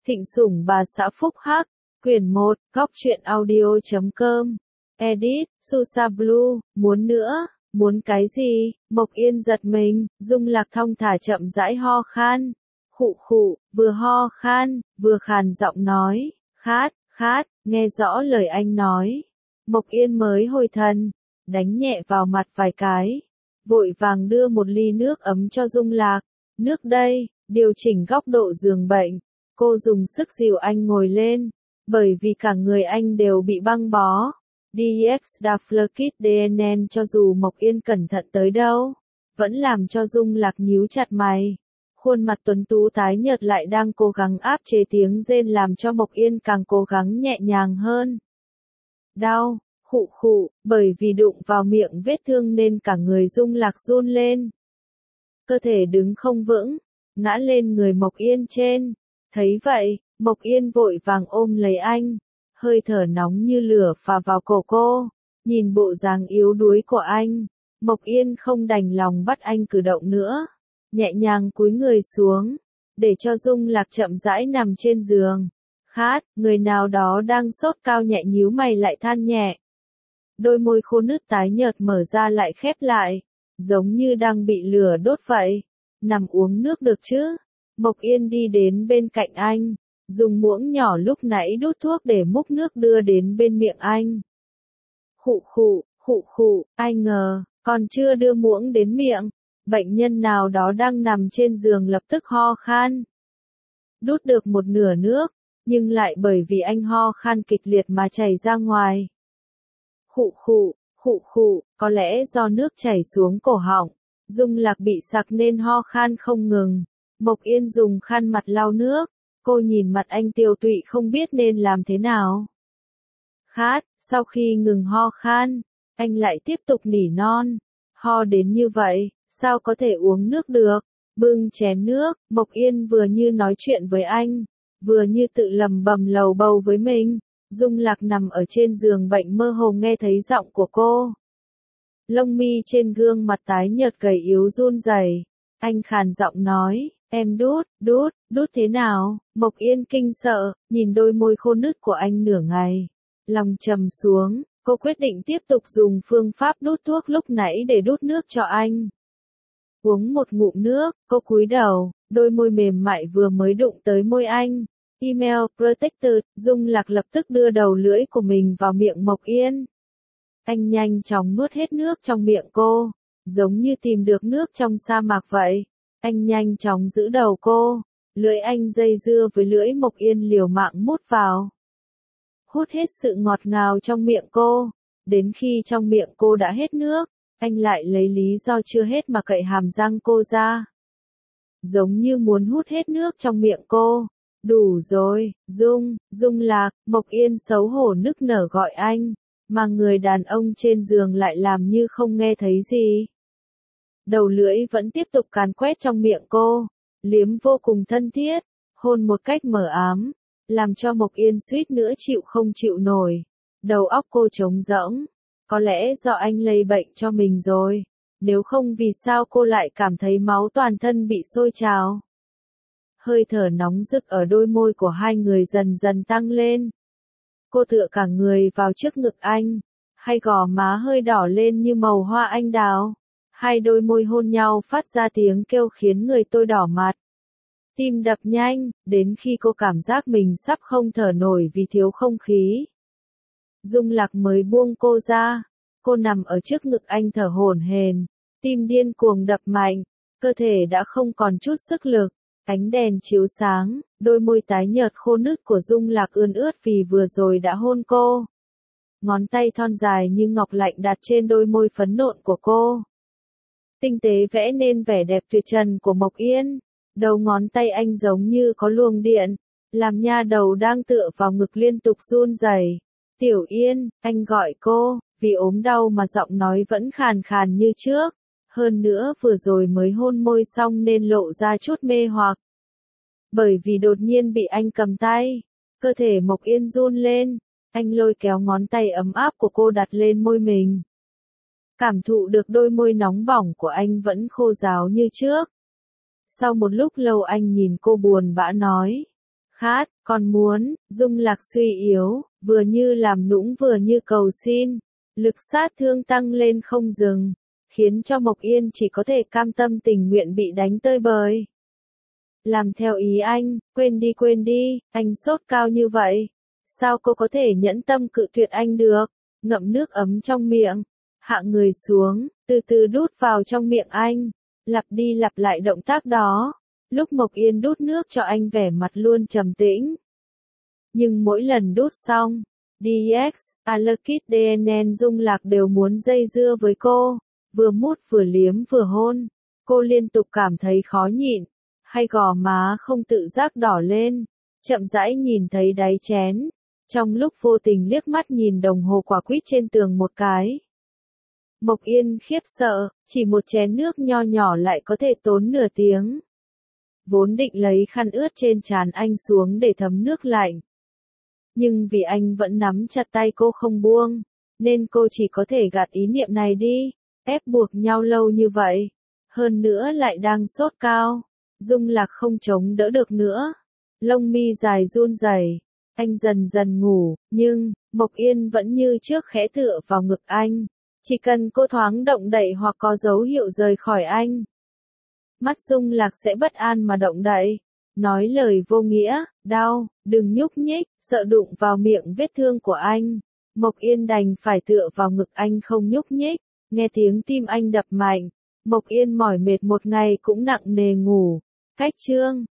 Thịnh Sủng Bà Xã Phúc Hắc, quyển 1, góc truyện audio.com, edit, Susa Blue, muốn nữa, muốn cái gì, Mộc Yên giật mình, Dung Lạc thong thả chậm rãi ho khan, khụ khụ, vừa ho khan, vừa khàn giọng nói, khát, nghe rõ lời anh nói. Mộc Yên mới hồi thần, đánh nhẹ vào mặt vài cái, vội vàng đưa một ly nước ấm cho Dung Lạc, nước đây, điều chỉnh góc độ giường bệnh. Cô dùng sức dìu anh ngồi lên, bởi vì cả người anh đều bị băng bó. Dexdaflurkit DNN cho dù Mộc Yên cẩn thận tới đâu, vẫn làm cho Dung Lạc nhíu chặt mày. Khuôn mặt tuấn tú tái nhợt lại đang cố gắng áp chế tiếng rên làm cho Mộc Yên càng cố gắng nhẹ nhàng hơn. Đau, khụ khụ, bởi vì đụng vào miệng vết thương nên cả người Dung Lạc run lên. Cơ thể đứng không vững, ngã lên người Mộc Yên trên. Thấy vậy, Mộc Yên vội vàng ôm lấy anh, hơi thở nóng như lửa phả vào cổ cô, nhìn bộ dáng yếu đuối của anh, Mộc Yên không đành lòng bắt anh cử động nữa, nhẹ nhàng cúi người xuống, để cho Dung Lạc chậm rãi nằm trên giường. Người nào đó đang sốt cao nhẹ nhíu mày lại than nhẹ. Đôi môi khô nứt tái nhợt mở ra lại khép lại, giống như đang bị lửa đốt vậy. Nằm uống nước được chứ? Mộc Yên đi đến bên cạnh anh, dùng muỗng nhỏ lúc nãy đút thuốc để múc nước đưa đến bên miệng anh. Khụ khụ, ai ngờ, còn chưa đưa muỗng đến miệng, bệnh nhân nào đó đang nằm trên giường lập tức ho khan. Đút được một nửa nước, nhưng lại bởi vì anh ho khan kịch liệt mà chảy ra ngoài. Khụ, có lẽ do nước chảy xuống cổ họng, Dung Lạc bị sặc nên ho khan không ngừng. Mộc Yên dùng khăn mặt lau nước, cô nhìn mặt anh tiều tụy không biết nên làm thế nào. Sau khi ngừng ho khan, anh lại tiếp tục nỉ non, ho đến như vậy, sao có thể uống nước được, bưng chén nước, Mộc Yên vừa như nói chuyện với anh, vừa như tự lầm bầm lầu bầu với mình. Dung Lạc nằm ở trên giường bệnh mơ hồ nghe thấy giọng của cô. Lông mi trên gương mặt tái nhợt gầy yếu run rẩy, anh khàn giọng nói. Em đút thế nào? Mộc Yên kinh sợ, nhìn đôi môi khô nứt của anh nửa ngày. Lòng trầm xuống, cô quyết định tiếp tục dùng phương pháp đút thuốc lúc nãy để đút nước cho anh. Uống một ngụm nước, cô cúi đầu, đôi môi mềm mại vừa mới đụng tới môi anh. Email protected, Dung Lạc lập tức đưa đầu lưỡi của mình vào miệng Mộc Yên. Anh nhanh chóng nuốt hết nước trong miệng cô, giống như tìm được nước trong sa mạc vậy. Anh nhanh chóng giữ đầu cô, lưỡi anh dây dưa với lưỡi Mộc Yên liều mạng mút vào. Hút hết sự ngọt ngào trong miệng cô, đến khi trong miệng cô đã hết nước, anh lại lấy lý do chưa hết mà cậy hàm răng cô ra. Giống như muốn hút hết nước trong miệng cô. Đủ rồi, Dung Lạc, Mộc Yên xấu hổ nức nở gọi anh, mà người đàn ông trên giường lại làm như không nghe thấy gì. Đầu lưỡi vẫn tiếp tục càn quét trong miệng cô, liếm vô cùng thân thiết, hôn một cách mờ ám, làm cho Mộc Yên suýt nữa chịu không chịu nổi. Đầu óc cô trống rỗng, có lẽ do anh lây bệnh cho mình rồi, nếu không vì sao cô lại cảm thấy máu toàn thân bị sôi trào. Hơi thở nóng rực ở đôi môi của hai người dần dần tăng lên. Cô tựa cả người vào trước ngực anh, hai gò má hơi đỏ lên như màu hoa anh đào. Hai đôi môi hôn nhau phát ra tiếng kêu khiến người tôi đỏ mặt. Tim đập nhanh, đến khi cô cảm giác mình sắp không thở nổi vì thiếu không khí. Dung Lạc mới buông cô ra, cô nằm ở trước ngực anh thở hổn hển, tim điên cuồng đập mạnh, cơ thể đã không còn chút sức lực. Ánh đèn chiếu sáng, đôi môi tái nhợt khô nứt của Dung Lạc ươn ướt vì vừa rồi đã hôn cô. Ngón tay thon dài như ngọc lạnh đặt trên đôi môi phấn nộn của cô. Tinh tế vẽ nên vẻ đẹp tuyệt trần của Mộc Yên. Đầu ngón tay anh giống như có luồng điện, làm nha đầu đang tựa vào ngực liên tục run rẩy. Tiểu Yên, anh gọi cô, vì ốm đau mà giọng nói vẫn khàn khàn như trước. Hơn nữa vừa rồi mới hôn môi xong nên lộ ra chút mê hoặc. Bởi vì đột nhiên bị anh cầm tay, cơ thể Mộc Yên run lên, anh lôi kéo ngón tay ấm áp của cô đặt lên môi mình. Cảm thụ được đôi môi nóng bỏng của anh vẫn khô ráo như trước. Sau một lúc lâu anh nhìn cô buồn bã nói, Khát, còn muốn, Dung Lạc suy yếu, vừa như làm nũng vừa như cầu xin. Lực sát thương tăng lên không dừng, khiến cho Mộc Yên chỉ có thể cam tâm tình nguyện bị đánh tơi bời. Làm theo ý anh, quên đi, anh sốt cao như vậy. Sao cô có thể nhẫn tâm cự tuyệt anh được? Ngậm nước ấm trong miệng, hạ người xuống, từ từ đút vào trong miệng anh, lặp đi lặp lại động tác đó. Lúc Mộc Yên đút nước cho anh vẻ mặt luôn trầm tĩnh. Nhưng mỗi lần đút xong, DX, Alakit DNN Dung Lạc đều muốn dây dưa với cô, vừa mút vừa liếm vừa hôn. Cô liên tục cảm thấy khó nhịn, hay gò má không tự giác đỏ lên, chậm rãi nhìn thấy đáy chén. Trong lúc vô tình liếc mắt nhìn đồng hồ quả quýt trên tường một cái. Mộc Yên khiếp sợ, chỉ một chén nước nho nhỏ lại có thể tốn nửa tiếng. Vốn định lấy khăn ướt trên trán anh xuống để thấm nước lạnh. Nhưng vì anh vẫn nắm chặt tay cô không buông, nên cô chỉ có thể gạt ý niệm này đi, ép buộc nhau lâu như vậy. Hơn nữa lại đang sốt cao, Dung Lạc không chống đỡ được nữa. Lông mi dài run rẩy, anh dần dần ngủ, nhưng, Mộc Yên vẫn như trước khẽ tựa vào ngực anh. Chỉ cần cô thoáng động đậy hoặc có dấu hiệu rời khỏi anh, mắt Dung Lạc sẽ bất an mà động đậy, nói lời vô nghĩa, đau, đừng nhúc nhích, sợ đụng vào miệng vết thương của anh. Mộc Yên đành phải tựa vào ngực anh không nhúc nhích, nghe tiếng tim anh đập mạnh. Mộc Yên mỏi mệt một ngày cũng nặng nề ngủ. Cách chương